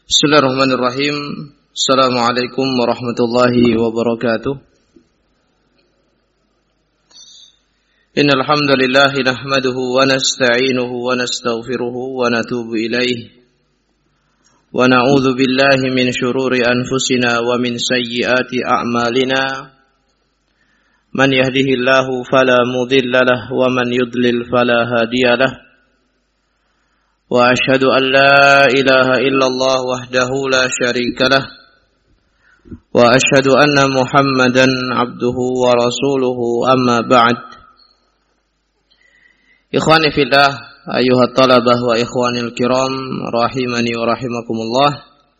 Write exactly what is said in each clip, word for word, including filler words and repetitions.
Bismillahirrahmanirrahim. Assalamualaikum warahmatullahi wabarakatuh. Innal hamdalillah nahmaduhu wa nasta'inuhu wa nastaghfiruhu wa natubu ilayh. Wa na'udzu billahi min shururi anfusina wa min sayyiati a'malina. Man yahdihillahu fala mudilla lahu wa man yudlil fala hadiya lahu. Wa ashhadu an la ilaha illallah wahdahu la syarika lah wa ashhadu anna Muhammadan abduhu wa rasuluhu amma ba'd. Ikhwani fillah, ayyuhat talabah wa ikhwanil kiram rahimani wa rahimakumullah.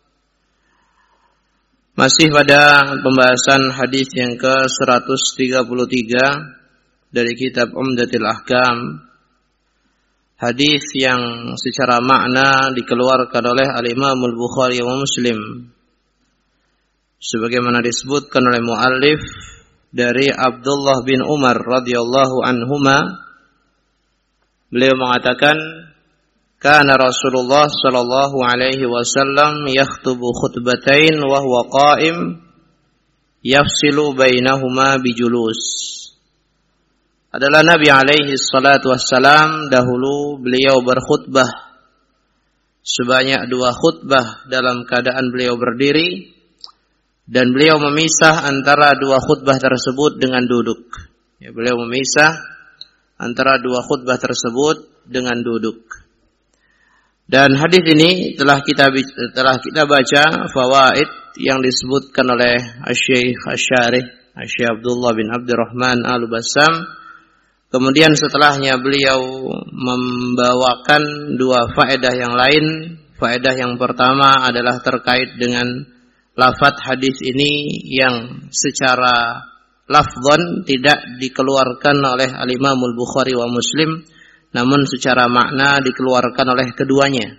Masih pada pembahasan hadis yang ke seratus tiga puluh tiga dari kitab Umdatul Ahkam. Hadis yang secara makna dikeluarkan oleh Al-Imam Al-Bukhari wa Muslim, sebagaimana disebutkan oleh muallif dari Abdullah bin Umar radhiyallahu anhuma. Beliau mengatakan, kana Rasulullah sallallahu alaihi wasallam yakhutubu khutbatain wa huwa qa'im yafsilu bainahuma bijulus. Adalah Nabi alaihi salatu wassalam, dahulu beliau berkhutbah sebanyak dua khutbah dalam keadaan beliau berdiri, dan beliau memisah antara dua khutbah tersebut dengan duduk. Ya, beliau memisah antara dua khutbah tersebut dengan duduk. Dan hadis ini telah kita telah kita baca fawaid yang disebutkan oleh Asy-Syaikh Asy-Syarih Asy-Syaikh Abdullah bin Abdurrahman Al-Bassam. Kemudian setelahnya beliau membawakan dua faedah yang lain. Faedah yang pertama adalah terkait dengan lafadz hadis ini yang secara lafdzon tidak dikeluarkan oleh Al-Imam Al-Bukhari wa Muslim, namun secara makna dikeluarkan oleh keduanya.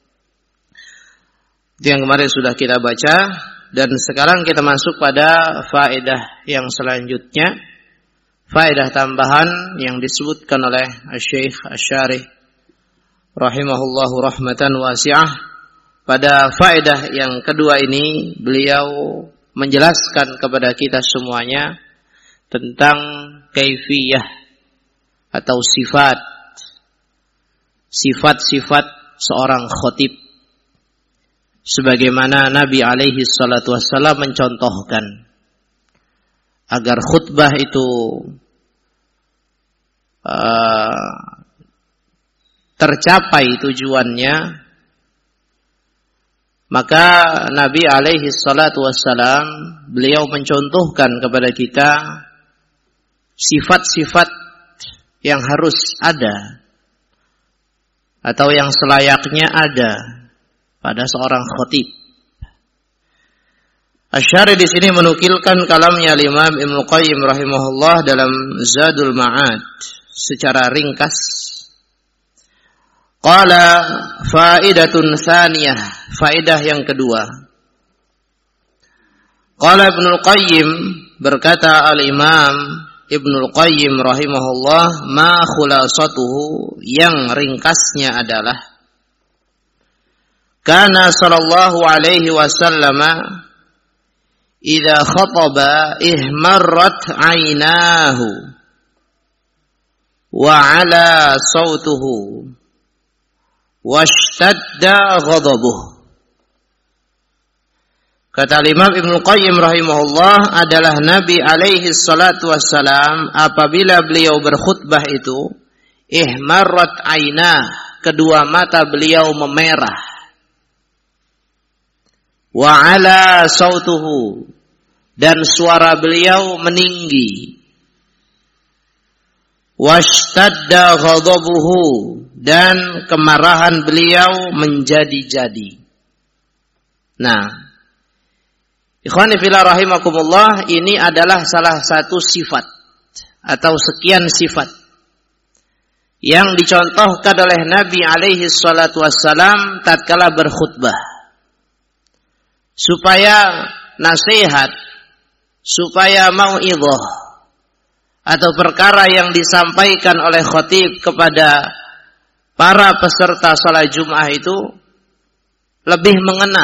Itu yang kemarin sudah kita baca, dan sekarang kita masuk pada faedah yang selanjutnya. Faedah tambahan yang disebutkan oleh Asy-Syaikh Asy-Syarih rahimahullahu rahmatan wasi'ah. Pada faedah yang kedua ini beliau menjelaskan kepada kita semuanya tentang kaifiyah atau sifat sifat-sifat seorang khatib, sebagaimana Nabi alaihi salatu wassalam mencontohkan agar khutbah itu uh, tercapai tujuannya. Maka Nabi alaihi salatu wassalam beliau mencontohkan kepada kita sifat-sifat yang harus ada atau yang selayaknya ada pada seorang khatib. Asy-Syarih di sini menukilkan kalamnya Imam Ibnu Qayyim rahimahullah dalam Zadul Ma'ad secara ringkas. Qala faidatun tsaniyah, faedah yang kedua. Qala Ibnu Qayyim, berkata Al-Imam Ibnu Qayyim rahimahullah, ma khulasatuhu, yang ringkasnya adalah kana sallallahu alaihi wasallama idza khataba ihmarrat 'ainahu wa 'ala sautuhu washtadda ghadabuhu. Kata Imam Ibnu Qayyim rahimahullah, adalah Nabi alaihi salatu wassalam apabila beliau berkhutbah itu ihmarrat 'ainah, kedua mata beliau memerah, wa 'ala sautuhu, dan suara beliau meninggi, washtadda ghadabuhu, dan kemarahan beliau menjadi-jadi. Nah, ikhwani fillah rahimakumullah, ini adalah salah satu sifat atau sekian sifat yang dicontohkan oleh Nabi alaihi salatu wassalam tatkala berkhutbah, supaya nasihat, supaya mau'idhah atau perkara yang disampaikan oleh khatib kepada para peserta salat Jumat itu lebih mengena,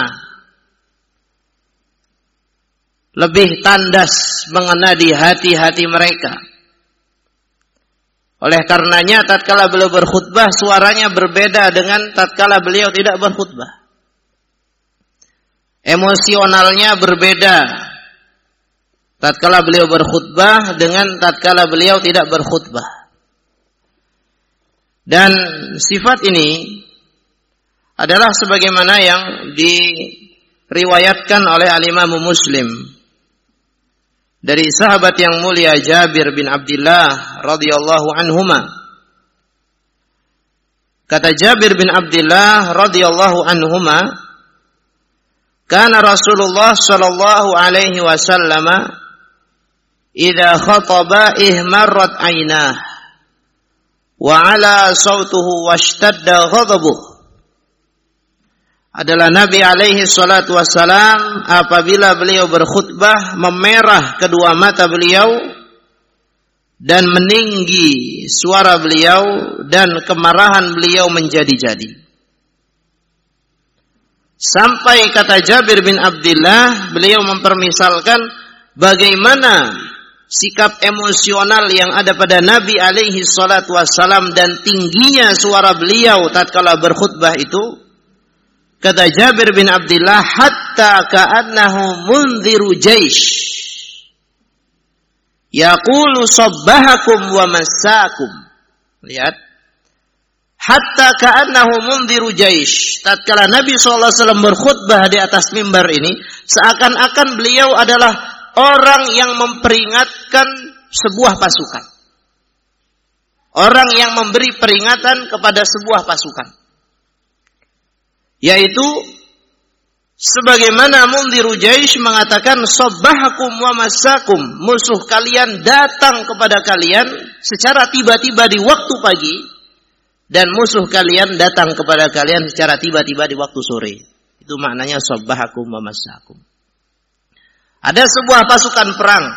lebih tandas mengena di hati-hati mereka. Oleh karenanya tatkala beliau berkhutbah suaranya berbeda dengan tatkala beliau tidak berkhutbah. Emosionalnya berbeda tatkala beliau berkhutbah dengan tatkala beliau tidak berkhutbah. Dan sifat ini adalah sebagaimana yang diriwayatkan oleh al-Imam Muslim dari sahabat yang mulia Jabir bin Abdullah radhiyallahu anhuma. Kata Jabir bin Abdullah radhiyallahu anhuma, kana Rasulullah sallallahu alaihi wasallam idza khataba ihmarrat aynah wa ala sautuhu washtadda ghadabuh. Adalah Nabi alaihi salatu wassalam apabila beliau berkhutbah memerah kedua mata beliau dan meninggi suara beliau dan kemarahan beliau menjadi-jadi. Sampai kata Jabir bin Abdullah, beliau mempermisalkan bagaimana sikap emosional yang ada pada Nabi alaihi salatu wassalam dan tingginya suara beliau tatkala berkhutbah itu. Kata Jabir bin Abdullah, hatta ka'annahu mundhiru jaish yaqulu sabbahakum wa massakum. Lihat, hatta ka'annahu mundhiru jaish. Tatkala Nabi sallallahu alaihi wasallam berkhutbah di atas mimbar ini, seakan-akan beliau adalah orang yang memperingatkan sebuah pasukan. Orang yang memberi peringatan kepada sebuah pasukan. Yaitu sebagaimana mundhiru jaish mengatakan sabbahakum wa massakum, musuh kalian datang kepada kalian secara tiba-tiba di waktu pagi dan musuh kalian datang kepada kalian secara tiba-tiba di waktu sore. Itu maknanya sabbahakum wa massakum. Ada sebuah pasukan perang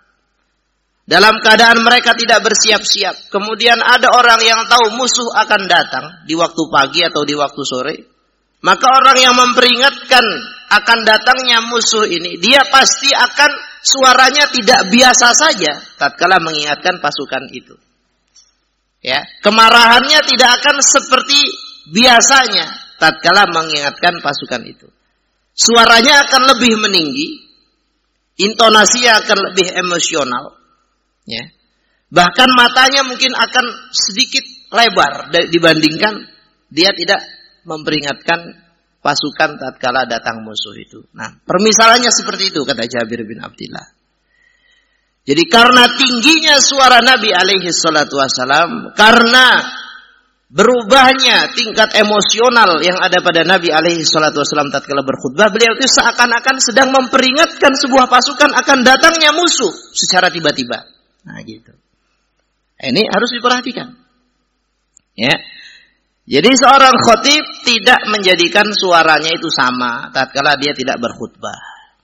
dalam keadaan mereka tidak bersiap-siap. Kemudian ada orang yang tahu musuh akan datang di waktu pagi atau di waktu sore. Maka orang yang memperingatkan akan datangnya musuh ini, dia pasti akan suaranya tidak biasa saja tatkala mengingatkan pasukan itu. Ya, kemarahannya tidak akan seperti biasanya tatkala mengingatkan pasukan itu. Suaranya akan lebih meninggi, intonasinya akan lebih emosional, ya. Bahkan matanya mungkin akan sedikit lebar dibandingkan dia tidak memperingatkan pasukan tatkala datang musuh itu. Nah, permisalannya seperti itu kata Jabir bin Abdullah. Jadi karena tingginya suara Nabi alaihi salatu wasalam, karena berubahnya tingkat emosional yang ada pada Nabi alaihi salatu wasalam tatkala berkhutbah, beliau itu seakan-akan sedang memperingatkan sebuah pasukan akan datangnya musuh secara tiba-tiba. Nah, gitu. Ini harus diperhatikan. Ya. Jadi seorang khatib tidak menjadikan suaranya itu sama tatkala dia tidak berkhutbah.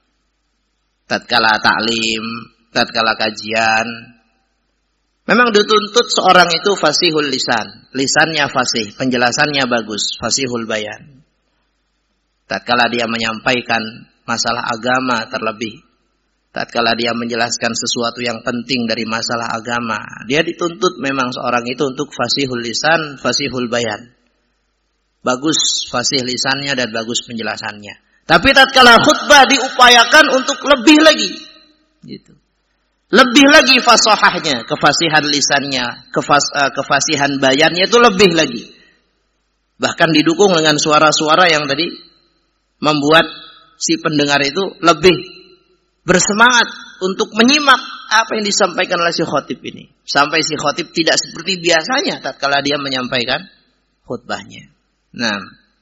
Tatkala taklim, tatkala kajian. Memang dituntut seorang itu fasihul lisan. Lisannya fasih, penjelasannya bagus, fasihul bayan. Tatkala dia menyampaikan masalah agama terlebih. Tatkala dia menjelaskan sesuatu yang penting dari masalah agama, dia dituntut memang seorang itu untuk fasihul lisan, fasihul bayan. Bagus fasih lisannya dan bagus penjelasannya. Tapi tatkala khutbah diupayakan untuk lebih lagi, gitu. Lebih lagi fasahahnya, kefasihan lisannya, kefas, uh, kefasihan bayannya itu lebih lagi. Bahkan didukung dengan suara-suara yang tadi membuat si pendengar itu lebih bersemangat untuk menyimak apa yang disampaikan oleh si khatib ini. Sampai si khatib tidak seperti biasanya tatkala dia menyampaikan khutbahnya. Nah,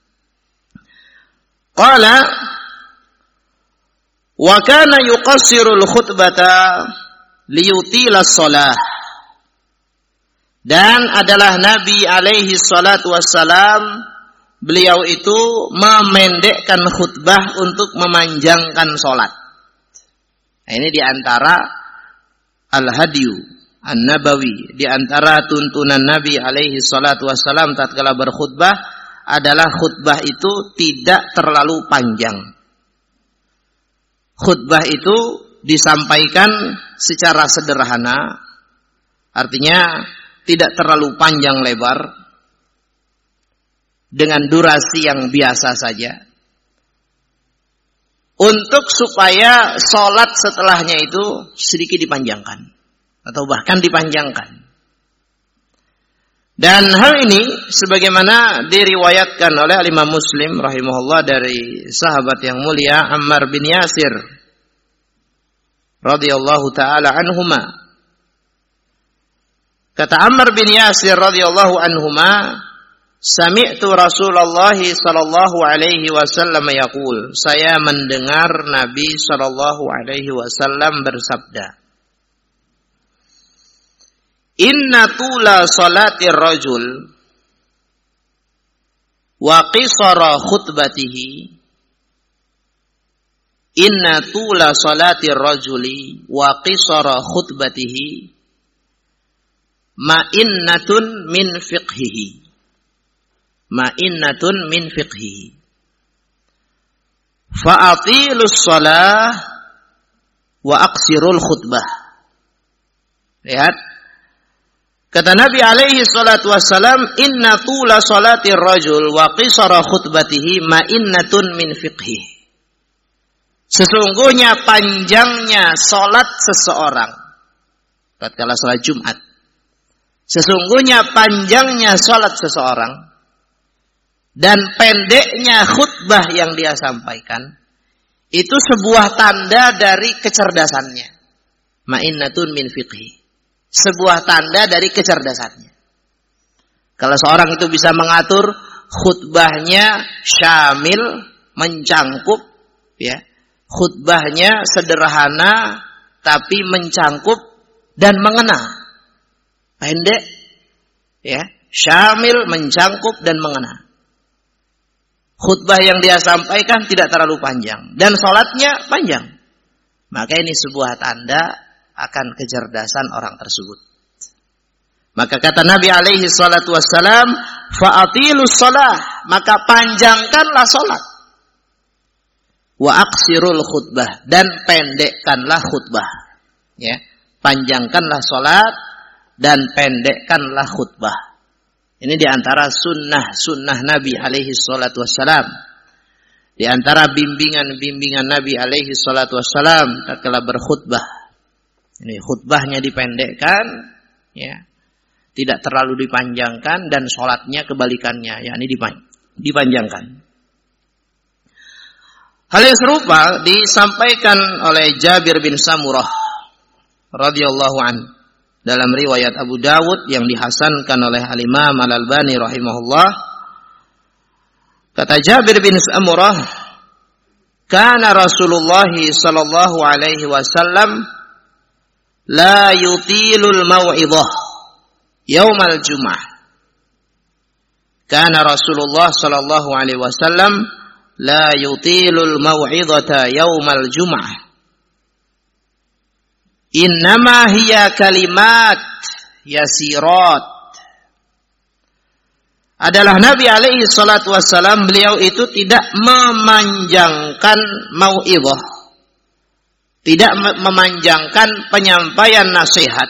qala wa kana yuqassirul khutbata liyutila shalah. Dan adalah Nabi alaihi salatu wassalam, beliau itu memendekkan khutbah untuk memanjangkan salat. Nah, ini diantara al-hadyu an-nabawi, diantara tuntunan Nabi alaihi salatu wassalam tatkala berkhutbah adalah khutbah itu tidak terlalu panjang. Khutbah itu disampaikan secara sederhana, artinya tidak terlalu panjang lebar, dengan durasi yang biasa saja, untuk supaya sholat setelahnya itu sedikit dipanjangkan, atau bahkan dipanjangkan. Dan hal ini sebagaimana diriwayatkan oleh Imam Muslim rahimahullah dari sahabat yang mulia Ammar bin Yasir radhiyallahu taala anhuma. Kata Ammar bin Yasir radhiyallahu anhuma, sami'tu Rasulullah sallallahu alaihi wasallam yaqul, saya mendengar Nabi sallallahu alaihi wasallam bersabda, inna tula salatir rajul wa qisara khutbatihi inna tula salatir rajuli wa qisara khutbatihi ma'innatun min fiqhihi ma'innatun min fiqhihi fa'atilus salah wa aqsirul khutbah. Lihat, kata Nabi alaihi salatu wassalam, inna tula salatir rajul wa qisara khutbatihi ma'innatun min fiqhi. Sesungguhnya panjangnya salat seseorang tatkala salat Jumat. Sesungguhnya panjangnya salat seseorang dan pendeknya khutbah yang dia sampaikan itu sebuah tanda dari kecerdasannya. Ma'innatun min fiqhi. Sebuah tanda dari kecerdasannya. Kalau seorang itu bisa mengatur khutbahnya syamil, mencangkup, ya, khutbahnya sederhana tapi mencangkup dan mengena. Pendek, ya, syamil, mencangkup dan mengena. Khutbah yang dia sampaikan tidak terlalu panjang dan sholatnya panjang. Maka ini sebuah tanda akan kecerdasan orang tersebut. Maka kata Nabi alaihi salatu wassalam, fa'atilus shalah, maka panjangkanlah salat. Wa aqsirul khutbah, dan pendekkanlah khutbah. Ya, panjangkanlah salat dan pendekkanlah khutbah. Ini diantara sunnah-sunnah Nabi alaihi salatu wassalam. Di antara bimbingan-bimbingan Nabi alaihi salatu wassalam tatkala berkhutbah. Ini khutbahnya dipendekkan, ya, tidak terlalu dipanjangkan, dan sholatnya kebalikannya, yakni dipanjangkan. Hal yang serupa disampaikan oleh Jabir bin Samurah radhiyallahu an dalam riwayat Abu Dawud yang dihasankan oleh Al-Imam Al-Albani rahimahullah. Kata Jabir bin Samurah, kana Rasulullah sallallahu alaihi wasallam la yutilul mau'idhah yaumal jum'ah. Kana Rasulullah sallallahu alaihi wasallam la yutilul mau'idhata yaumal jum'ah. Innama hiya kalimat yasirat. Adalah Nabi alaihi salatu wassalam, beliau itu tidak memanjangkan mau'idhah, tidak memanjangkan penyampaian nasihat,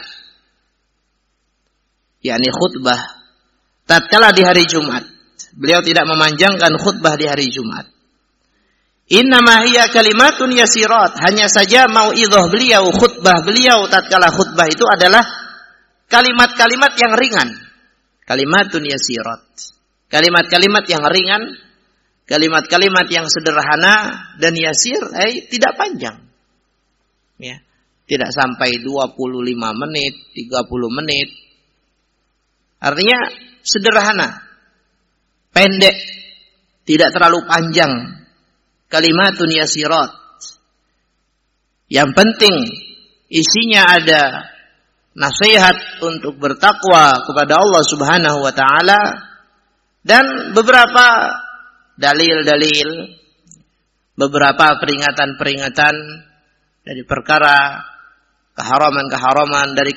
yakni khutbah tatkala di hari Jumat. Beliau tidak memanjangkan khutbah di hari Jumat. Innama hiya kalimatun yasirat, hanya saja mau'idhah beliau, khutbah beliau tatkala khutbah itu adalah kalimat-kalimat yang ringan. Kalimatun yasirat, kalimat-kalimat yang ringan, kalimat-kalimat yang sederhana dan yasir, eh, tidak panjang. Ya, tidak sampai dua puluh lima menit, tiga puluh menit. Artinya sederhana, pendek, tidak terlalu panjang. Kalimatun yasirat. Yang penting isinya ada nasihat untuk bertakwa kepada Allah Subhanahu wa taala dan beberapa dalil-dalil, beberapa peringatan-peringatan dari perkara keharaman-keharaman, dari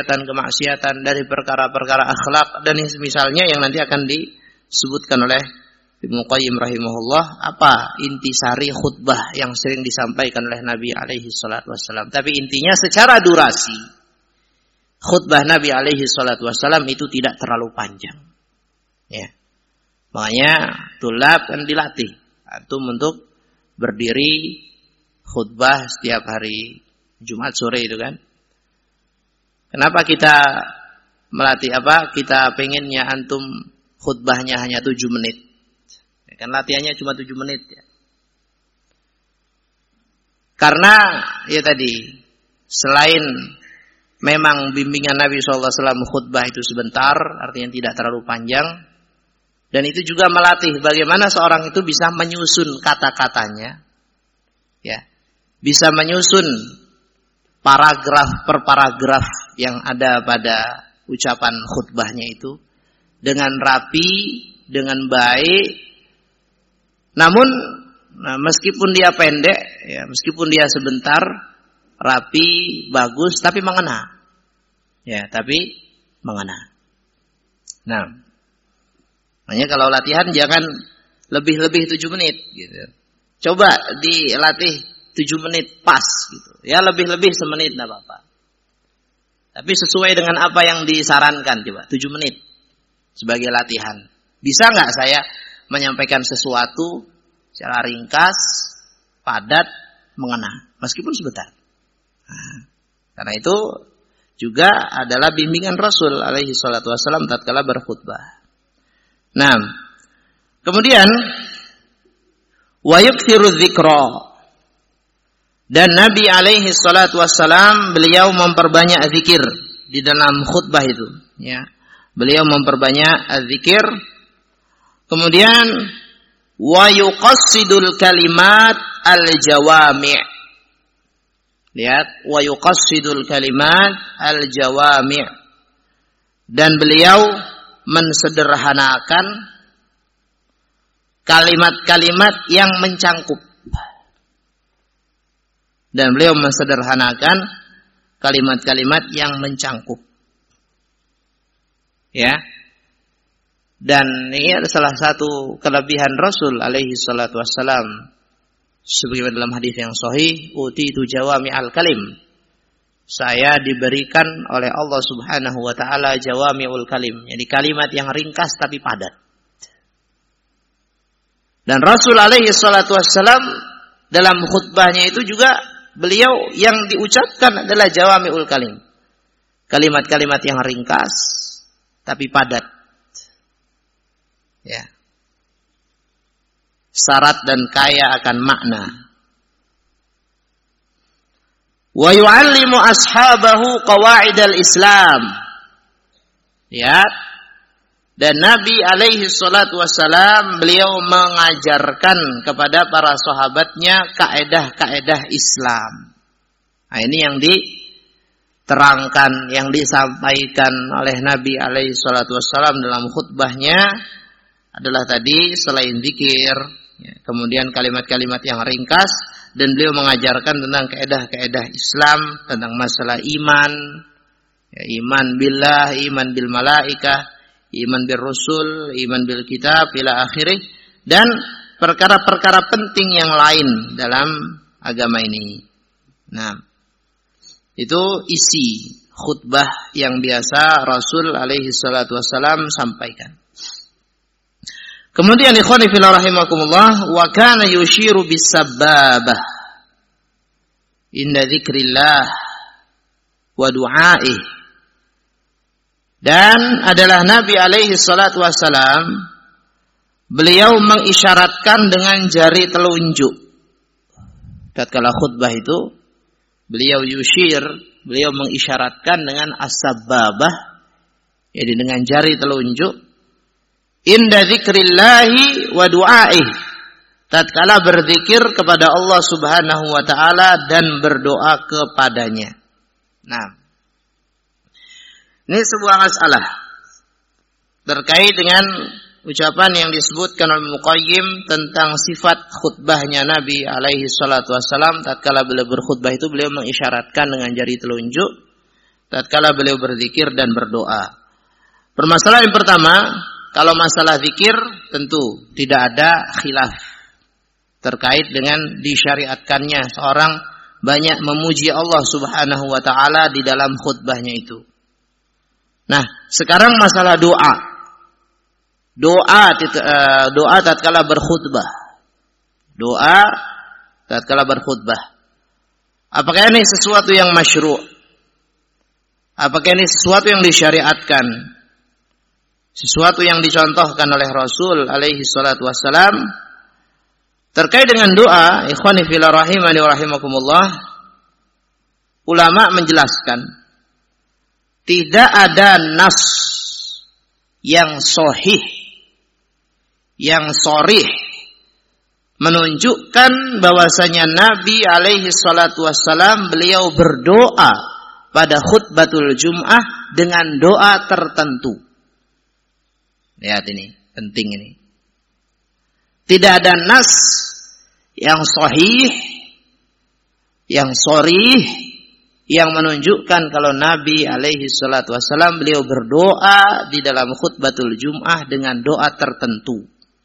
kemaksiatan-kemaksiatan, dari perkara-perkara akhlak dan misalnya yang nanti akan disebutkan oleh Ibnu Qayyim rahimahullah, apa intisari khutbah yang sering disampaikan oleh Nabi alaihi salatu wassalam. Tapi intinya secara durasi, khutbah Nabi alaihi salatu wassalam itu tidak terlalu panjang. Ya. Makanya tulab kan dilatih antum untuk berdiri khutbah setiap hari Jumat sore itu kan. Kenapa kita melatih apa? Kita pengennya antum khutbahnya hanya tujuh menit. Kan latihannya cuma tujuh menit ya. Karena ya tadi, selain memang bimbingan Nabi shallallahu alaihi wasallam khutbah itu sebentar, artinya tidak terlalu panjang, dan itu juga melatih bagaimana seorang itu bisa menyusun kata-katanya, ya, bisa menyusun paragraf per paragraf yang ada pada ucapan khutbahnya itu dengan rapi, dengan baik. Namun nah, meskipun dia pendek, ya, meskipun dia sebentar, rapi, bagus, tapi mengena, ya, tapi mengena. Nah, makanya kalau latihan jangan lebih-lebih tujuh menit, gitu. Coba dilatih tujuh menit pas, gitu. Ya lebih-lebih semenit nggak apa-apa. Tapi sesuai dengan apa yang disarankan, coba tujuh menit sebagai latihan. Bisa nggak saya menyampaikan sesuatu secara ringkas, padat, mengena, meskipun sebentar. Nah, karena itu juga adalah bimbingan Rasul alaihi salatu wassalam tatkala berkhutbah. Nah, kemudian wa yukthiru dzikra, dan Nabi alaihi salatu wassalam beliau memperbanyak zikir di dalam khutbah itu, ya. Beliau memperbanyak zikir. Kemudian wa yuqassidul kalimat al-jawami'. Lihat, wa yuqassidul kalimat al-jawami'. Dan beliau mensederhanakan kalimat-kalimat yang mencangkup. Dan beliau mensederhanakan kalimat-kalimat yang mencangkup. Ya. Dan ini adalah salah satu kelebihan Rasul alaihi salatu wassalam. Sebagaimana dalam hadis yang sahih, utitu jawami'al kalim. Saya diberikan oleh Allah Subhanahu wa taala jawami'ul kalim, jadi kalimat yang ringkas tapi padat. Dan Rasul alaihi salatu wassalam dalam khutbahnya itu juga beliau yang diucapkan adalah jawami'ul kalim. Kalimat-kalimat yang ringkas tapi padat. Ya. Syarat dan kaya akan makna. Wa yu'allimu ashabahu qawaidal Islam. Lihat. Dan Nabi alaihi salatu wassalam beliau mengajarkan kepada para sahabatnya kaedah-kaedah Islam. Nah, ini yang diterangkan, yang disampaikan oleh Nabi alaihi salatu wassalam dalam khutbahnya adalah tadi selain zikir, ya, kemudian kalimat-kalimat yang ringkas, dan beliau mengajarkan tentang kaedah-kaedah Islam, tentang masalah iman, ya, iman billah, iman bil malaikah, iman bil rusul, iman bil kitab, ila akhirih, dan perkara-perkara penting yang lain dalam agama ini. Nah, itu isi khutbah yang biasa Rasul alaihi salatu wassalam sampaikan. Kemudian ikhwani fillah rahimakumullah, wa kana yushiru bis sababah inda dzikrillah wa du'aih. Dan adalah Nabi alaihi salatu wassalam beliau mengisyaratkan dengan jari telunjuk. Tatkala khutbah itu beliau yushir, beliau mengisyaratkan dengan as-sababah, jadi dengan jari telunjuk. Inda dzikrillahi wa du'aih, tatkala berzikir kepada Allah Subhanahu wa taala dan berdoa kepadanya. Nah, ini sebuah masalah terkait dengan ucapan yang disebutkan oleh Muqayyim tentang sifat khutbahnya Nabi alaihi salatu wassalam. Tatkala beliau berkhutbah itu beliau mengisyaratkan dengan jari telunjuk tatkala beliau berzikir dan berdoa. Permasalahan yang pertama, kalau masalah zikir tentu tidak ada khilaf terkait dengan disyariatkannya seorang banyak memuji Allah Subhanahu wa taala di dalam khutbahnya itu. Nah, sekarang masalah doa. Doa doa tatkala berkhutbah. Doa tatkala berkhutbah. Apakah ini sesuatu yang masyru'? Apakah ini sesuatu yang disyariatkan? Sesuatu yang dicontohkan oleh Rasul alaihi salatu wassalam terkait dengan doa, ikhwani fillah rahimani wa rahimakumullah, ulama menjelaskan tidak ada nas yang sahih, yang sharih menunjukkan bahwasanya Nabi alaihi salatu wassalam beliau berdoa pada khutbatul Jum'ah dengan doa tertentu. Lihat ini, penting ini. Tidak ada nas yang sahih, yang sharih, yang menunjukkan kalau Nabi alaihi salatu wassalam beliau berdoa di dalam khutbatul Jum'ah dengan doa tertentu.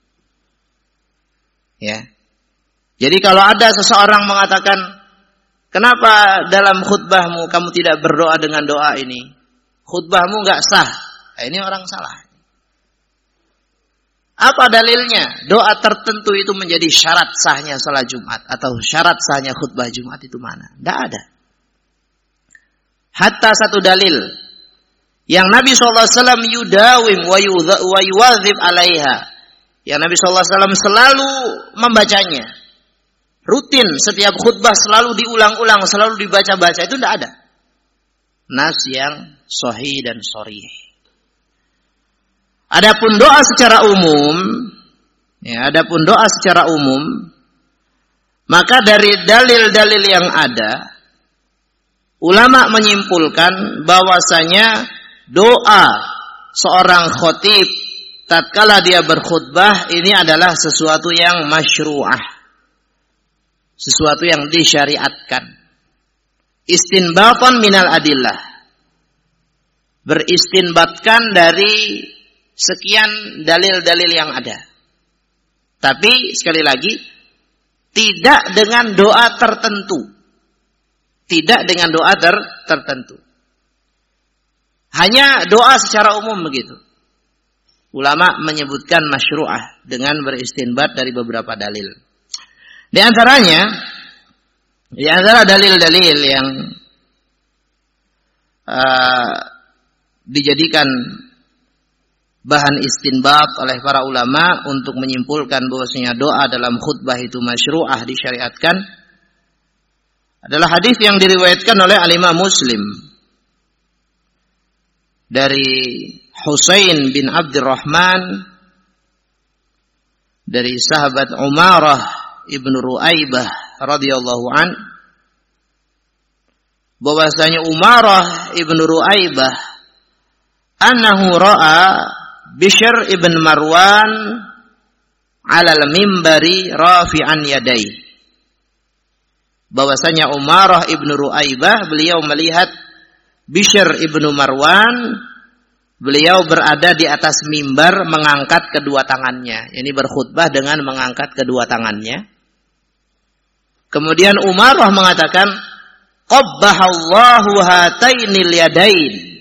Ya. Jadi kalau ada seseorang mengatakan, kenapa dalam khutbahmu kamu tidak berdoa dengan doa ini? Khutbahmu enggak sah. Nah, ini orang salah. Apa dalilnya? Doa tertentu itu menjadi syarat sahnya salat Jumat atau syarat sahnya khutbah Jumat itu mana? Tidak ada. Hatta satu dalil yang Nabi shallallahu alaihi wasallam yudawim wa yuwadzib alaiha. Yang Nabi shallallahu alaihi wasallam selalu membacanya. Rutin setiap khutbah selalu diulang-ulang, selalu dibaca-baca. Itu tidak ada nas yang sahih dan sharih. Adapun doa secara umum, ya, adapun doa secara umum, maka dari dalil-dalil yang ada, ulama menyimpulkan bahwasanya doa seorang khatib tatkala dia berkhutbah ini adalah sesuatu yang masyru'ah, sesuatu yang disyariatkan. Istinbatan minal adillah, beristinbatkan dari sekian dalil-dalil yang ada. Tapi sekali lagi tidak dengan doa tertentu. Tidak dengan doa ter tertentu. Hanya doa secara umum begitu. Ulama menyebutkan masyru'ah dengan beristinbat dari beberapa dalil. Di antaranya, di antara dalil-dalil yang uh, dijadikan bahan istinbat oleh para ulama untuk menyimpulkan bahwasanya doa dalam khutbah itu masyru'ah, disyariatkan, adalah hadis yang diriwayatkan oleh Al-Imam Muslim dari Husain bin Abdurrahman dari sahabat Umarah ibnu Ru'aibah radhiyallahu an, bahwasanya Umarah ibnu Ru'aibah annahu ra'a Bishr ibn Marwan alal mimbari rafi'an yadai. Bahwasanya Umarah ibnu Ru'aibah beliau melihat Bishr ibnu Marwan, beliau berada di atas mimbar mengangkat kedua tangannya. Ini berkhutbah dengan mengangkat kedua tangannya. Kemudian Umarah mengatakan, qabbahallahu hatainil yadain.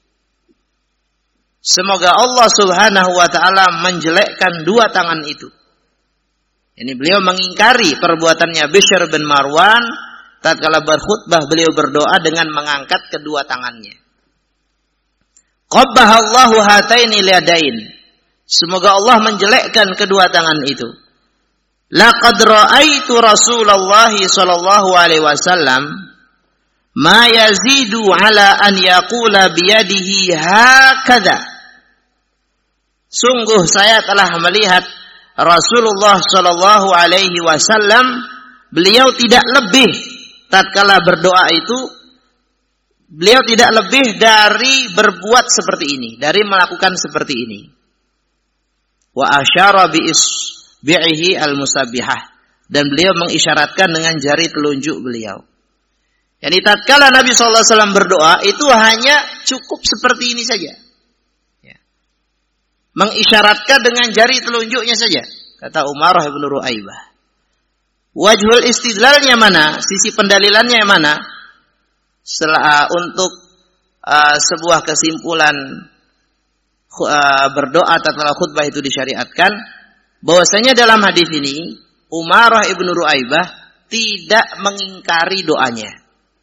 Semoga Allah subhanahu wa ta'ala menjelekkan dua tangan itu. Ini beliau mengingkari perbuatannya Bishr bin Marwan. Tatkala berkhutbah beliau berdoa dengan mengangkat kedua tangannya. Qabbahallahu hataini liyadain. Semoga Allah menjelekkan kedua tangan itu. Laqad ra'aitu Rasulullah sallallahu alaihi wasallam ma yazidu ala an yaqula biyadihi hakadha. Sungguh saya telah melihat Rasulullah sallallahu alaihi wasallam, beliau tidak lebih tatkala berdoa itu, beliau tidak lebih dari berbuat seperti ini, dari melakukan seperti ini. Wa asyara bi isbihi al-musabbihah, dan beliau mengisyaratkan dengan jari telunjuk beliau. Yani tatkala Nabi sallallahu alaihi wasallam berdoa itu hanya cukup seperti ini saja. mengisyaratkan dengan jari telunjuknya saja, kata Umarah ibn Ru'aibah. Wajhul istidlalnya mana? Sisi pendalilannya yang mana? Setelah, uh, untuk uh, sebuah kesimpulan uh, berdoa tatkala khutbah itu disyariatkan, bahwasanya dalam hadis ini Umarah ibn Ru'aibah tidak mengingkari doanya,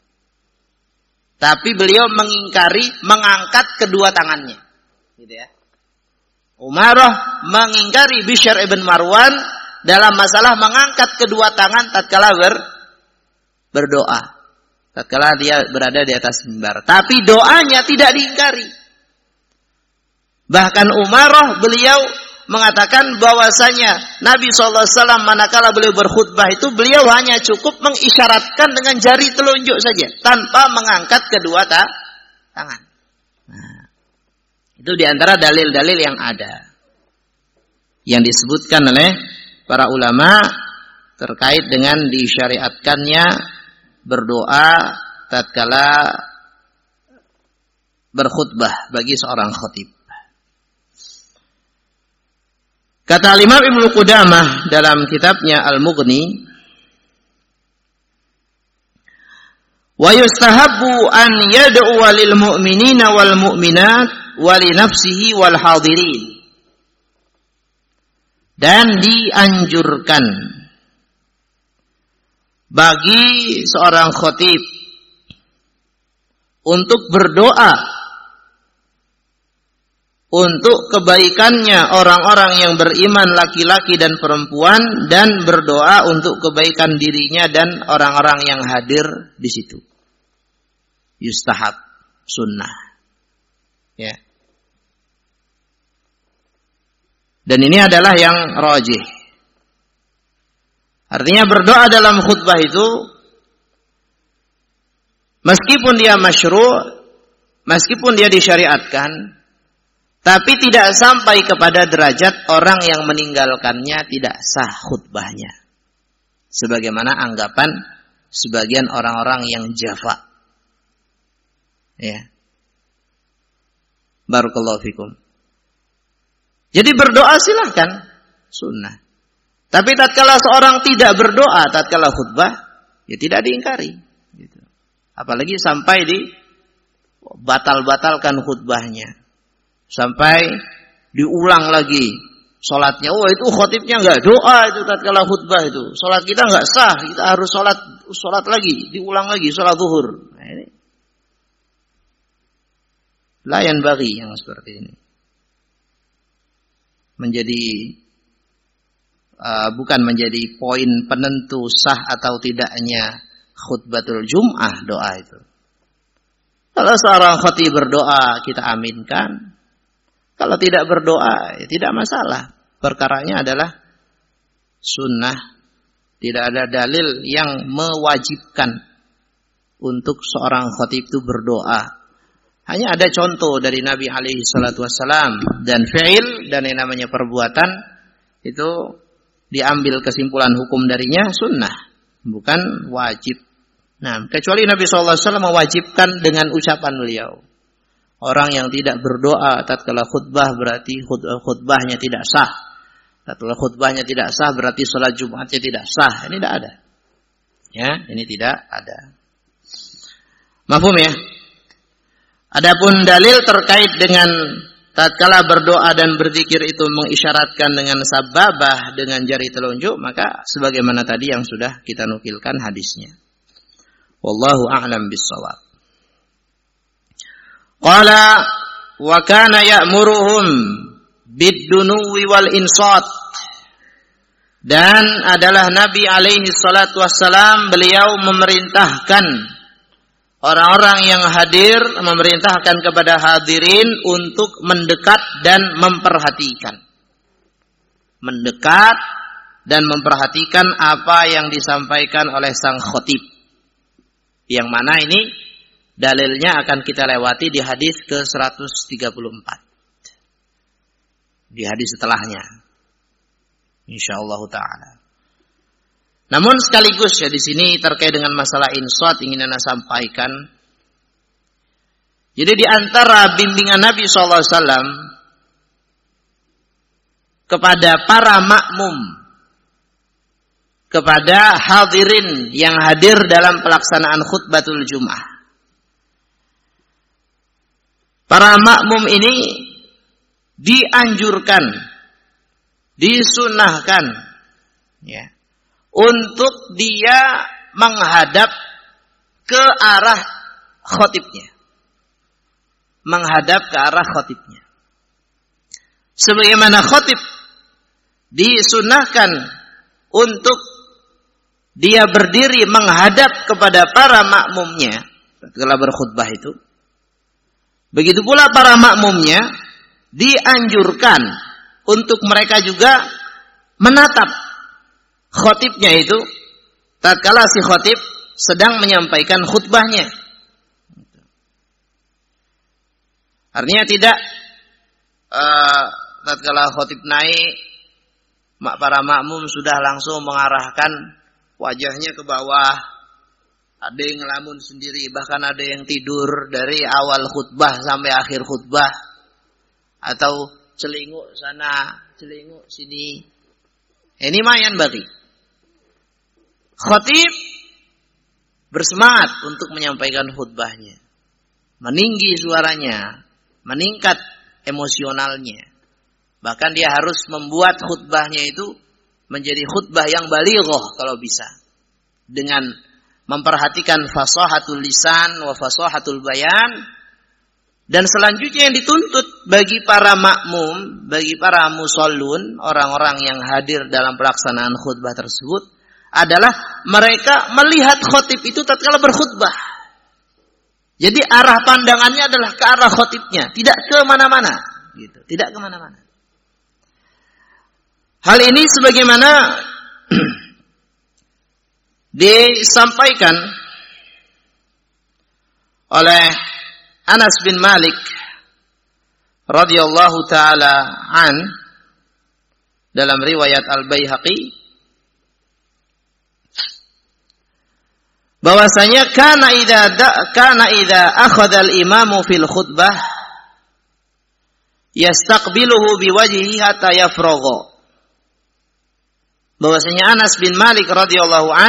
tapi beliau mengingkari mengangkat kedua tangannya, gitu ya. Umarah mengingkari Bishr ibn Marwan dalam masalah mengangkat kedua tangan tatkala ber, berdoa, tatkala dia berada di atas mimbar. Tapi doanya tidak diingkari. Bahkan Umarah beliau mengatakan bahwasanya Nabi shallallahu alaihi wasallam manakala beliau berkhutbah itu beliau hanya cukup mengisyaratkan dengan jari telunjuk saja tanpa mengangkat kedua ta, tangan. Nah, itu diantara dalil-dalil yang ada yang disebutkan oleh para ulama terkait dengan disyariatkannya berdoa tatkala berkhutbah bagi seorang khatib. Kata Imam Ibnu Qudamah dalam kitabnya Al-Mughni, wa yustahabbu an yad'u lil mu'minina wal mu'minat wa li nafsihi wal hadirin. Dan dianjurkan bagi seorang khatib untuk berdoa untuk kebaikannya orang-orang yang beriman laki-laki dan perempuan, dan berdoa untuk kebaikan dirinya dan orang-orang yang hadir di situ. Yustahab, sunnah. Ya. Dan ini adalah yang rajih. Artinya berdoa dalam khutbah itu meskipun dia masyru', meskipun dia disyariatkan, tapi tidak sampai kepada derajat orang yang meninggalkannya tidak sah khutbahnya. Sebagaimana anggapan sebagian orang-orang yang jafa. Ya. Barakallahu fikum. Jadi berdoa silahkan, sunnah. Tapi tatkala seorang tidak berdoa tatkala khutbah, ya tidak diingkari. Gitu. Apalagi sampai di batal-batalkan khutbahnya. Sampai diulang lagi sholatnya. Oh itu khotibnya nggak doa itu tatkala khutbah itu. Sholat kita nggak sah. Kita harus sholat sholat lagi, diulang lagi sholat zuhur. Nah, ini layan bagi yang seperti ini. Menjadi uh, bukan menjadi poin penentu sah atau tidaknya khutbatul Jum'ah doa itu. Kalau seorang khatib berdoa kita aminkan. Kalau tidak berdoa, ya tidak masalah. Perkaranya adalah sunnah. Tidak ada dalil yang mewajibkan untuk seorang khatib itu berdoa. Hanya ada contoh dari Nabi alaihi salatu wassalam. Dan fi'il, dan yang namanya perbuatan, itu diambil kesimpulan hukum darinya sunnah. Bukan wajib. Nah, kecuali Nabi shallallahu alaihi wasallam mewajibkan dengan ucapan beliau. Orang yang tidak berdoa tatkala khutbah berarti khutbahnya tidak sah. Tatkala khutbahnya tidak sah berarti salat Jumatnya tidak sah. Ini tidak ada. Ya, ini tidak ada. Mafhum ya? Adapun dalil terkait dengan tatkala berdoa dan berzikir itu mengisyaratkan dengan sababah dengan jari telunjuk, maka sebagaimana tadi yang sudah kita nukilkan hadisnya. Wallahu a'lam bis-shawab. Qala wa kana ya'muruhum bid-dunuwi wal insat. Dan adalah Nabi alaihi salatu wassalam beliau memerintahkan orang-orang yang hadir, memerintahkan kepada hadirin untuk mendekat dan memperhatikan. Mendekat dan memperhatikan apa yang disampaikan oleh sang khatib. Yang mana ini dalilnya akan kita lewati di hadis ke seratus tiga puluh empat. Di hadis setelahnya. Insyaallah taala. Namun sekaligus ya di sini terkait dengan masalah insat ingin Anda sampaikan. Jadi di antara bimbingan Nabi shallallahu alaihi wasallam kepada para makmum, kepada hadirin yang hadir dalam pelaksanaan khutbatul Jum'ah. Para makmum ini dianjurkan, disunahkan, ya, untuk dia menghadap ke arah khotibnya, menghadap ke arah khotibnya. Sebagaimana khotib disunahkan untuk dia berdiri menghadap kepada para makmumnya ketika berkhutbah itu, begitu pula para makmumnya dianjurkan untuk mereka juga menatap khotibnya itu tatkala si khotib sedang menyampaikan khutbahnya. Artinya tidak uh, tatkala khotib naik, para makmum sudah langsung mengarahkan wajahnya ke bawah, ada yang ngelamun sendiri, bahkan ada yang tidur dari awal khutbah sampai akhir khutbah, atau celinguk sana, celinguk sini. Ini mayan bagi khatib bersemangat untuk menyampaikan khutbahnya, meninggi suaranya, meningkat emosionalnya. Bahkan dia harus membuat khutbahnya itu menjadi khutbah yang balighah kalau bisa, dengan memperhatikan fasahatul lisan wa fasahatul bayan. Dan selanjutnya yang dituntut bagi para makmum, bagi para musallun, orang-orang yang hadir dalam pelaksanaan khutbah tersebut, adalah mereka melihat khatib itu tatkala berkhutbah. Jadi arah pandangannya adalah ke arah khatibnya, tidak ke mana-mana, gitu, tidak ke mana-mana. Hal ini sebagaimana disampaikan oleh Anas bin Malik radhiyallahu taala an dalam riwayat Al-Baihaqi, bahwasanya kana idza kana idza akhadha al-imamu fil khutbah yastaqbiluhu biwajhihi hatta yafragha. Bahwasanya Anas bin Malik radhiyallahu an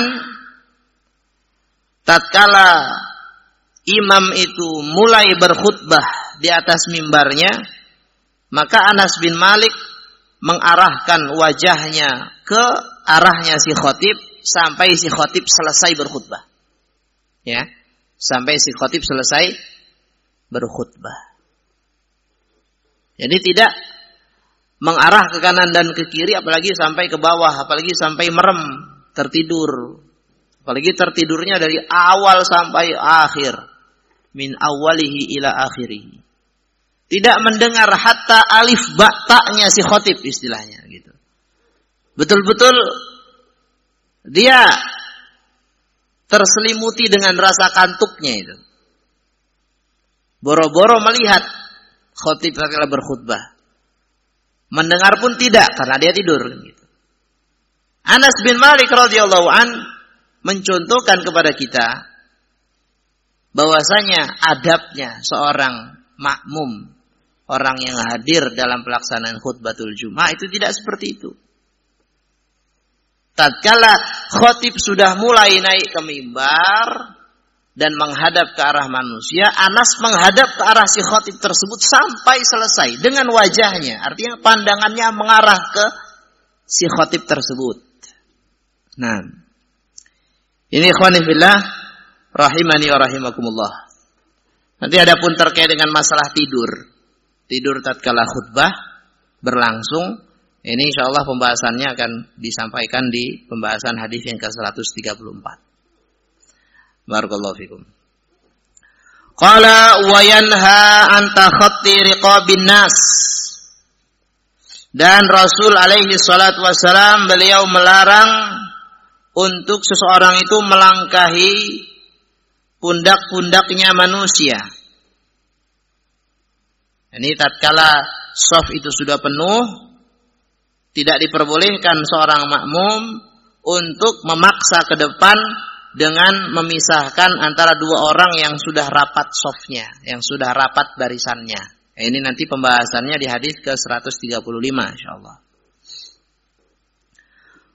tatkala imam itu mulai berkhutbah di atas mimbarnya, maka Anas bin Malik mengarahkan wajahnya ke arahnya si khatib sampai si khatib selesai berkhutbah. Ya, sampai si khatib selesai berkhutbah. Jadi tidak mengarah ke kanan dan ke kiri, apalagi sampai ke bawah, apalagi sampai merem, tertidur. Apalagi tertidurnya dari awal sampai akhir. Min awalihi ila akhirihi. Tidak mendengar hatta alif ba-ta'nya si khatib istilahnya gitu. Betul-betul dia terselimuti dengan rasa kantuknya itu. Boro-boro melihat khatib tatkala berkhutbah. Mendengar pun tidak karena dia tidur gitu. Anas bin Malik radhiyallahu an mencontohkan kepada kita bahwasanya adabnya seorang makmum, orang yang hadir dalam pelaksanaan khutbatul Jum'ah itu tidak seperti itu. Tatkala khatib sudah mulai naik ke mimbar dan menghadap ke arah manusia, Anas menghadap ke arah si khatib tersebut sampai selesai dengan wajahnya. Artinya pandangannya mengarah ke si khatib tersebut. Nah, ini ikhwani fillah rahimani wa rahimakumullah. Nanti adapun terkait dengan masalah tidur, tidur tatkala khutbah berlangsung, ini insyaallah pembahasannya akan disampaikan di pembahasan hadis yang ke seratus tiga puluh empat. Barakallahu fikum. Qala wa yanha an takhatti riqabin nas. Dan Rasul alaihi salatu wassalam beliau melarang untuk seseorang itu melangkahi pundak-pundaknya manusia. Ini tatkala shaf itu sudah penuh, tidak diperbolehkan seorang makmum untuk memaksa ke depan dengan memisahkan antara dua orang yang sudah rapat shafnya, yang sudah rapat barisannya. Ini nanti pembahasannya di hadis ke seratus tiga puluh lima insyaallah.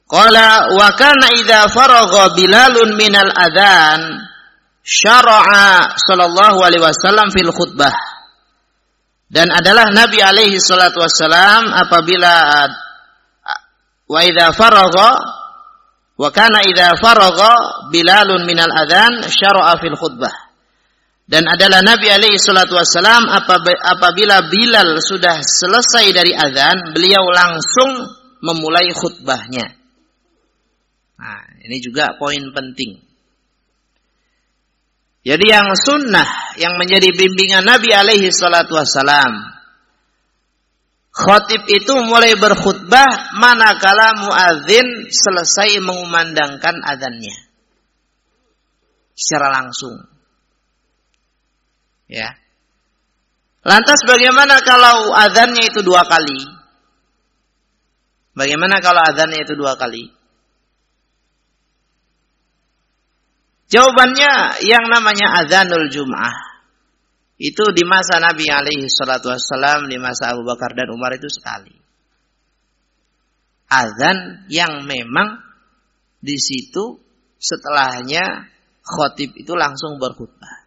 Qala wa kana idza faragha Bilalun minal adzan syara'a sallallahu alaihi wasallam fil khutbah. Dan adalah Nabi alaihi salatu wasallam apabila wa idza faragha wa kana idza faragha Bilalun minal adzan syara'a fil khutbah. Dan adalah Nabi alaihi salatu wasallam apabila Bilal sudah selesai dari azan, beliau langsung memulai khutbahnya. Nah, ini juga poin penting. Jadi yang sunnah, yang menjadi bimbingan Nabi alaihi salatu wassalam, khatib itu mulai berkhutbah manakala muadzin selesai mengumandangkan azannya. Secara langsung. Ya. Lantas bagaimana kalau azannya itu dua kali? Bagaimana kalau azannya itu dua kali? Jawabannya yang namanya azanul Jum'ah itu di masa Nabi alaihi salatu wassalam, di masa Abu Bakar dan Umar itu sekali. Azan yang memang di situ setelahnya khatib itu langsung berkhutbah.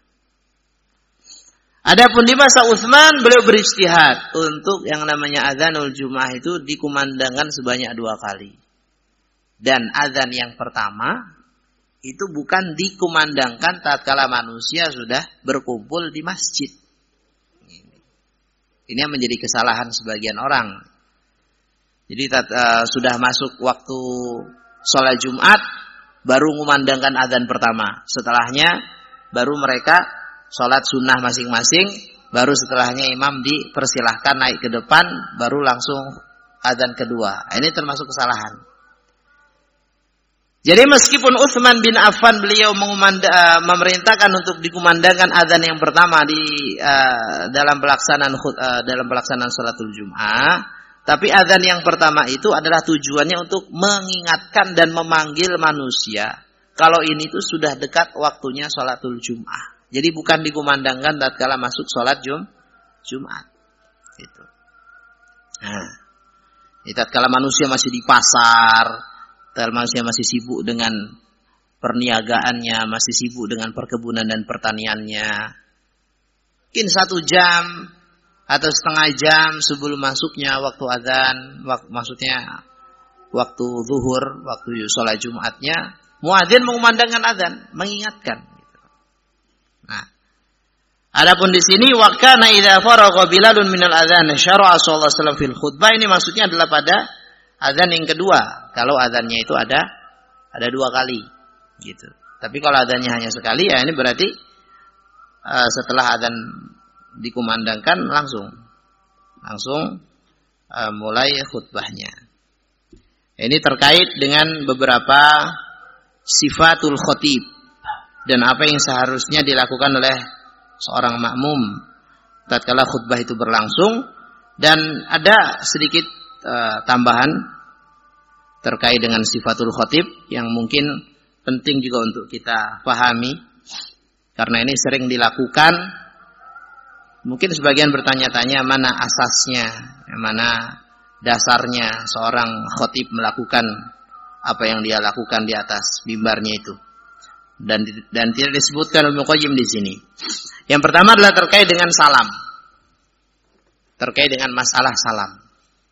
Adapun di masa Utsman beliau berijtihad untuk yang namanya azanul Jum'ah itu dikumandangkan sebanyak dua kali. Dan azan yang pertama itu bukan dikumandangkan tatkala manusia sudah berkumpul di masjid. Ini yang menjadi kesalahan sebagian orang. Jadi uh, sudah masuk waktu sholat Jumat, baru mengumandangkan azan pertama. Setelahnya baru mereka sholat sunnah masing-masing, baru setelahnya imam dipersilahkan naik ke depan, baru langsung azan kedua. Ini termasuk kesalahan. Jadi meskipun Utsman bin Affan beliau uh, memerintahkan untuk dikumandangkan azan yang pertama di uh, dalam pelaksanaan uh, dalam pelaksanaan salatul Jum'ah, tapi azan yang pertama itu adalah tujuannya untuk mengingatkan dan memanggil manusia kalau ini tuh sudah dekat waktunya salatul Jum'ah. Jadi bukan dikumandangkan tatkala masuk salat Jum Jumat. Gitu. Nah, tatkala manusia masih di pasar, manusia masih sibuk dengan perniagaannya, masih sibuk dengan perkebunan dan pertaniannya. Mungkin satu jam atau setengah jam sebelum masuknya waktu azan, wak- maksudnya waktu zuhur, waktu sholat Jumatnya, muadzin mengumandangkan azan, mengingatkan. Gitu. Nah, adapun di sini wa kana idza faragha Bilalun minal adzan syara'a sallallahu alaihi wasallam fil khutbah, ini maksudnya adalah pada azan yang kedua. Kalau azannya itu ada ada dua kali, gitu. Tapi kalau azannya hanya sekali, ya ini berarti uh, setelah azan dikumandangkan langsung langsung uh, mulai khutbahnya. Ini terkait dengan beberapa sifatul khatib dan apa yang seharusnya dilakukan oleh seorang makmum tatkala khutbah itu berlangsung, dan ada sedikit uh, tambahan terkait dengan sifatul khatib yang mungkin penting juga untuk kita pahami karena ini sering dilakukan. Mungkin sebagian bertanya-tanya mana asasnya, mana dasarnya seorang khatib melakukan apa yang dia lakukan di atas mimbarnya itu, dan dan tidak disebutkan Ibnu Qayyim di sini. Yang pertama adalah terkait dengan salam, terkait dengan masalah salam.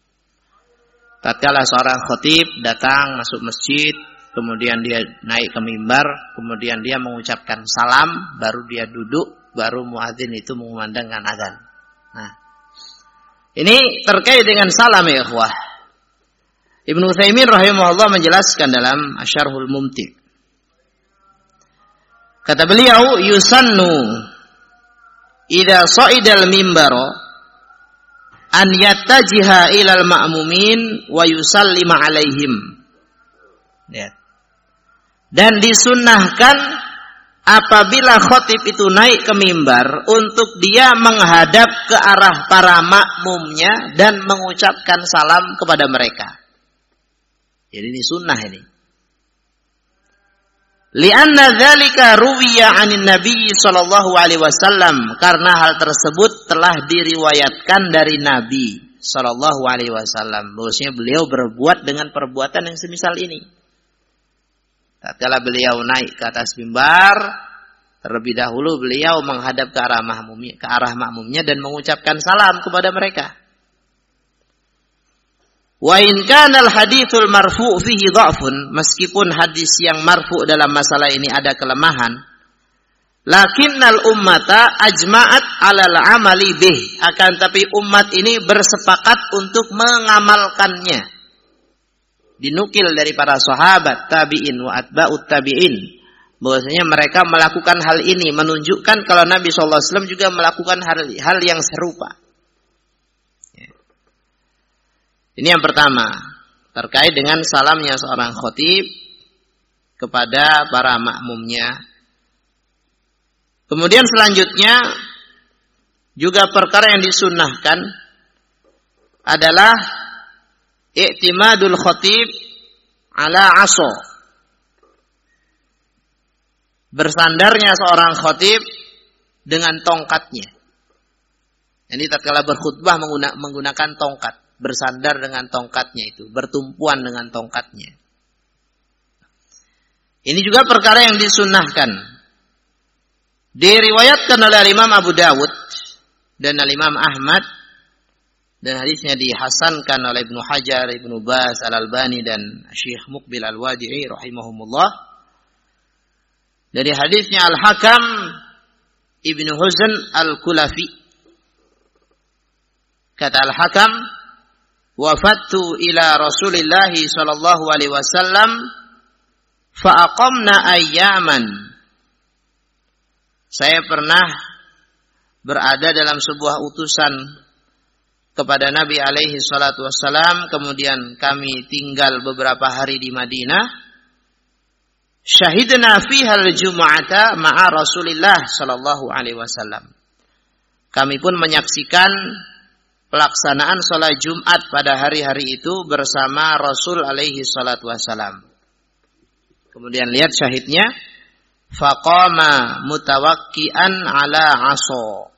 Tatkala seorang khatib datang masuk masjid, kemudian dia naik ke mimbar, kemudian dia mengucapkan salam, baru dia duduk, baru muadzin itu mengumandangkan azan. Nah, ini terkait dengan salam ya ikhwah. Ibnu Utsaimin rahimahullah menjelaskan dalam Asyarhul Mumti'. Kata beliau, yusannu idza sa'idal mimbara an yattajiha ilal ma'mumin wa yusallima alaihim. Ya. Dan disunnahkan apabila khatib itu naik ke mimbar untuk dia menghadap ke arah para makmumnya dan mengucapkan salam kepada mereka. Jadi ini sunnah ini. Lianna dzalika ruwiya 'anin Nabi sallallahu alaihi wasallam, karena hal tersebut telah diriwayatkan dari Nabi sallallahu alaihi wasallam. Bahwasanya beliau berbuat dengan perbuatan yang semisal ini. Tatkala beliau naik ke atas mimbar, terlebih dahulu beliau menghadap ke arah makmumnya, ke arah makmumnya dan mengucapkan salam kepada mereka. Wa in kana al-haditsul marfu' fihi dha'fun, meskipun hadis yang marfu' dalam masalah ini ada kelemahan, lakinnal ummata ajma'at 'alal 'amali bih, akan tapi umat ini bersepakat untuk mengamalkannya. Dinukil dari para sahabat, tabi'in wa atba'ut tabi'in, bahwasanya mereka melakukan hal ini, menunjukkan kalau Nabi sallallahu alaihi wasallam juga melakukan hal, hal yang serupa. Ini yang pertama, terkait dengan salamnya seorang khatib kepada para makmumnya. Kemudian selanjutnya juga perkara yang disunnahkan adalah i'timadul khatib ala aso. Bersandarnya seorang khatib dengan tongkatnya. Jadi tatkala berkhutbah menggunakan tongkat, bersandar dengan tongkatnya itu, bertumpuan dengan tongkatnya. Ini juga perkara yang disunnahkan. Diriwayatkan oleh Imam Abu Dawud dan Imam Ahmad, dan hadisnya dihasankan oleh Ibnu Hajar, Ibnu Baz, Al-Albani dan Syekh Muqbil Al-Wadi'i rahimahumullah. Dari hadisnya Al-Hakam Ibnu Huzn Al-Kulafi, kata Al-Hakam, wafattu ila Rasulillah sallallahu alaihi wasallam fa aqamna ayyaman. Saya pernah berada dalam sebuah utusan kepada Nabi alaihi salatu wassalam, kemudian kami tinggal beberapa hari di Madinah. Syahidna fiha al-jum'ata ma'a Rasulillah sallallahu alaihi wasallam. Kami pun menyaksikan pelaksanaan salat Jumat pada hari-hari itu bersama Rasul alaihi salatu wassalam. Kemudian lihat syahidnya, faqama mutawakkian ala aso.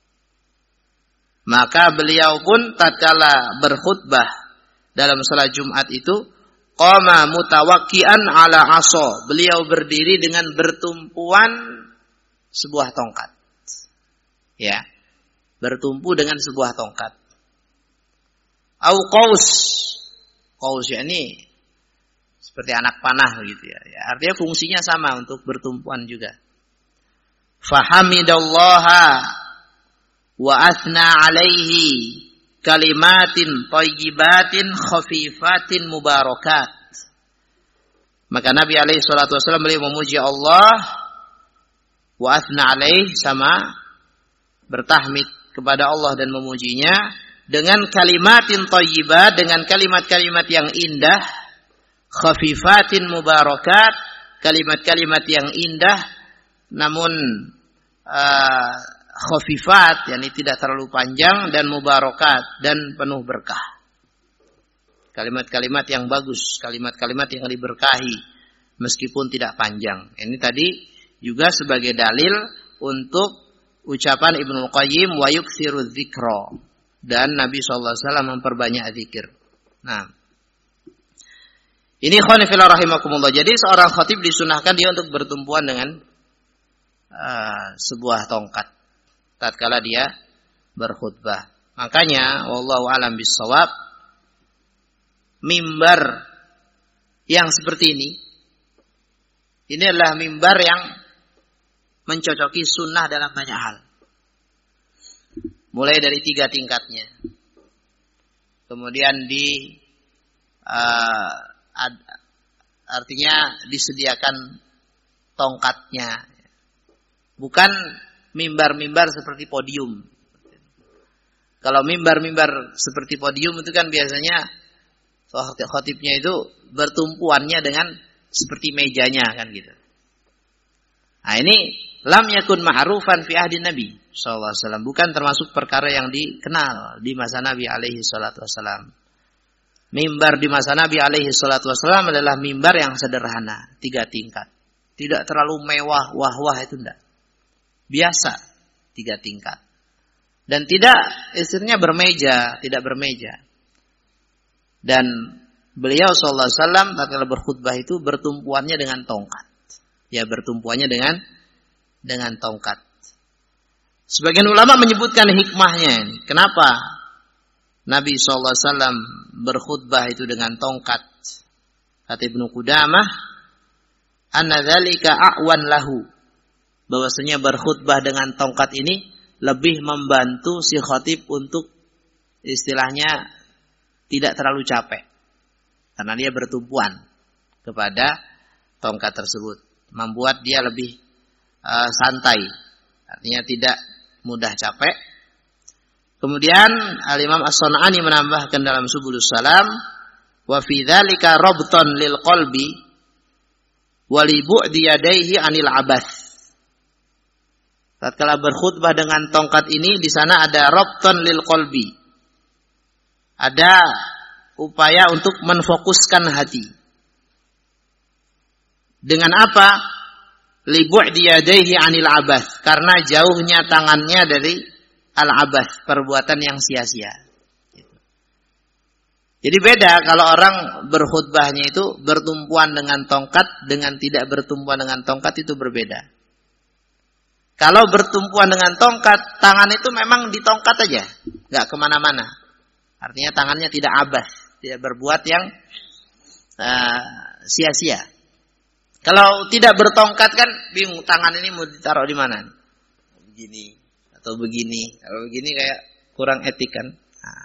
Maka beliau pun tatkala berkhutbah dalam salat Jumat itu, qama mutawakkian ala aso. Beliau berdiri dengan bertumpuan sebuah tongkat. Ya. Bertumpu dengan sebuah tongkat. Au qaus. Qaus yakni seperti anak panah gitu ya. Ya, artinya fungsinya sama untuk bertumpuan juga. Fahamidallaha wa athna alaihi kalimatin thayyibatin khafifatin mubarakat. Maka Nabi alaihi salatu wasallam beliau memuji Allah, wa athna alaihi sama bertahmid kepada Allah dan memujinya dengan kalimatin thayyibat, dengan kalimat-kalimat yang indah, khafifatin mubarakat, kalimat-kalimat yang indah namun uh, khafifat, yakni tidak terlalu panjang, dan mubarakat, dan penuh berkah. Kalimat-kalimat yang bagus, kalimat-kalimat yang diberkahi meskipun tidak panjang. Ini tadi juga sebagai dalil untuk ucapan Ibnu Qayyim wa yuksiru dzikra, dan Nabi sallallahu alaihi wasallam memperbanyak zikir. Nah, ini khonifillah rahimakumullah. Jadi seorang khatib disunahkan dia untuk bertumpuan dengan uh, sebuah tongkat tatkala dia berkhutbah. Makanya wallahu alam bissawab, mimbar yang seperti ini ini adalah mimbar yang mencocoki sunnah dalam banyak hal. Mulai dari tiga tingkatnya. Kemudian di uh, ad, artinya disediakan tongkatnya. Bukan mimbar-mimbar seperti podium. Kalau mimbar-mimbar seperti podium itu kan biasanya khotibnya itu bertumpuannya dengan seperti mejanya kan gitu. Nah ini lam yakun ma'rufan fi ahdi Nabi sallallahu alaihi wasallam, bukan termasuk perkara yang dikenal di masa Nabi alaihi salatu wasallam. Mimbar di masa Nabi alaihi salatu wasallam adalah mimbar yang sederhana, tiga tingkat. Tidak terlalu mewah, wah-wah itu enggak. Biasa, tiga tingkat. Dan tidak istrinya bermeja, tidak bermeja. Dan beliau sallallahu alaihi wasallam tatkala berkhutbah itu bertumpuannya dengan tongkat. Ya, bertumpuannya dengan dengan tongkat. Sebagian ulama menyebutkan hikmahnya. Kenapa Nabi sallallahu alaihi wasallam berkhutbah itu dengan tongkat? Kata Ibnu Qudamah, anna dzalika a'wan lahu. Bahwasanya berkhutbah dengan tongkat ini lebih membantu si khatib untuk istilahnya tidak terlalu capek. Karena dia bertumpuan kepada tongkat tersebut. Membuat dia lebih uh, santai. Artinya tidak mudah capek. Kemudian Al-Imam As-San'ani menambahkan dalam Subulus Salam, wa fi dzalika rabtan lil qalbi wa li bu'di yadayhi 'anil abath. Tatkala berkhutbah dengan tongkat ini, di sana ada rabtan lil qalbi. Ada upaya untuk menfokuskan hati. Dengan apa? Li bu'di yadayhi 'anil abath, karena jauhnya tangannya dari al-abath, perbuatan yang sia-sia. Jadi beda kalau orang berkhutbahnya itu bertumpuan dengan tongkat dengan tidak bertumpuan dengan tongkat, itu berbeda. Kalau bertumpuan dengan tongkat, tangan itu memang di tongkat aja, nggak kemana-mana. Artinya tangannya tidak abas, tidak berbuat yang uh, sia-sia. Kalau tidak bertongkat kan bingung, tangan ini mau ditaruh di mana? Begini atau begini. Kalau begini kayak kurang etik kan. Nah.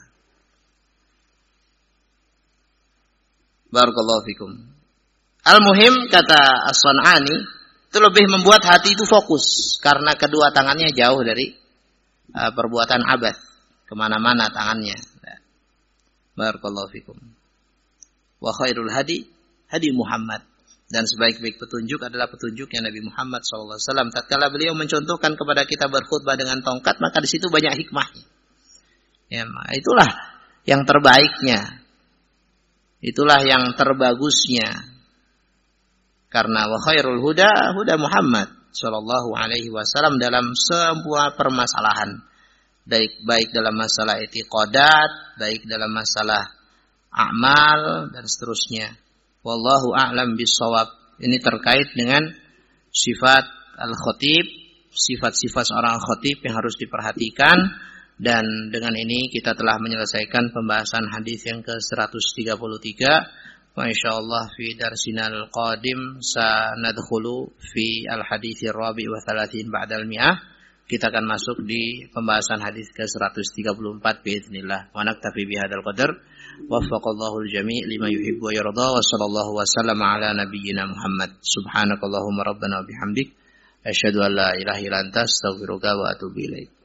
Barakallahu fikum. Al-muhim, kata As-San'ani, itu lebih membuat hati itu fokus. Karena kedua tangannya jauh dari uh, perbuatan abath. Kemana-mana tangannya. Barakallahu fikum. Wa khairul hadi, hadi Muhammad. Dan sebaik-baik petunjuk adalah petunjuknya Nabi Muhammad shallallahu alaihi wasallam. Tatkala beliau mencontohkan kepada kita berkhutbah dengan tongkat, maka di situ banyak hikmahnya. Ya, itulah yang terbaiknya. Itulah yang terbagusnya. Karena wa khairul huda huda Muhammad sallallahu alaihi wasallam dalam semua permasalahan, baik baik dalam masalah i'tiqadat, baik dalam masalah amal dan seterusnya. Wallahu a'lam bissawab. Ini terkait dengan sifat al-khatib, sifat-sifat seorang khatib yang harus diperhatikan, dan dengan ini kita telah menyelesaikan pembahasan hadis yang ke seratus tiga puluh tiga. Wa insyaallah fi darsinal qadim sanadkhulu fi al-hadits ar-rabi' wa thalathin ba'dal mi'ah. Kita akan masuk di pembahasan hadis ke seratus tiga puluh empat biiznillah. Wa naktafi bihadzal qadar. Waffaqallahu al-jami' lima yuhibbu wa yarda. Wa sallallahu wa sallama ala nabiyyina Muhammad. Subhanakallahumma rabbana wa bihamdik asyhadu an la ilaha illa anta astaghfiruka wa atubu ilaik.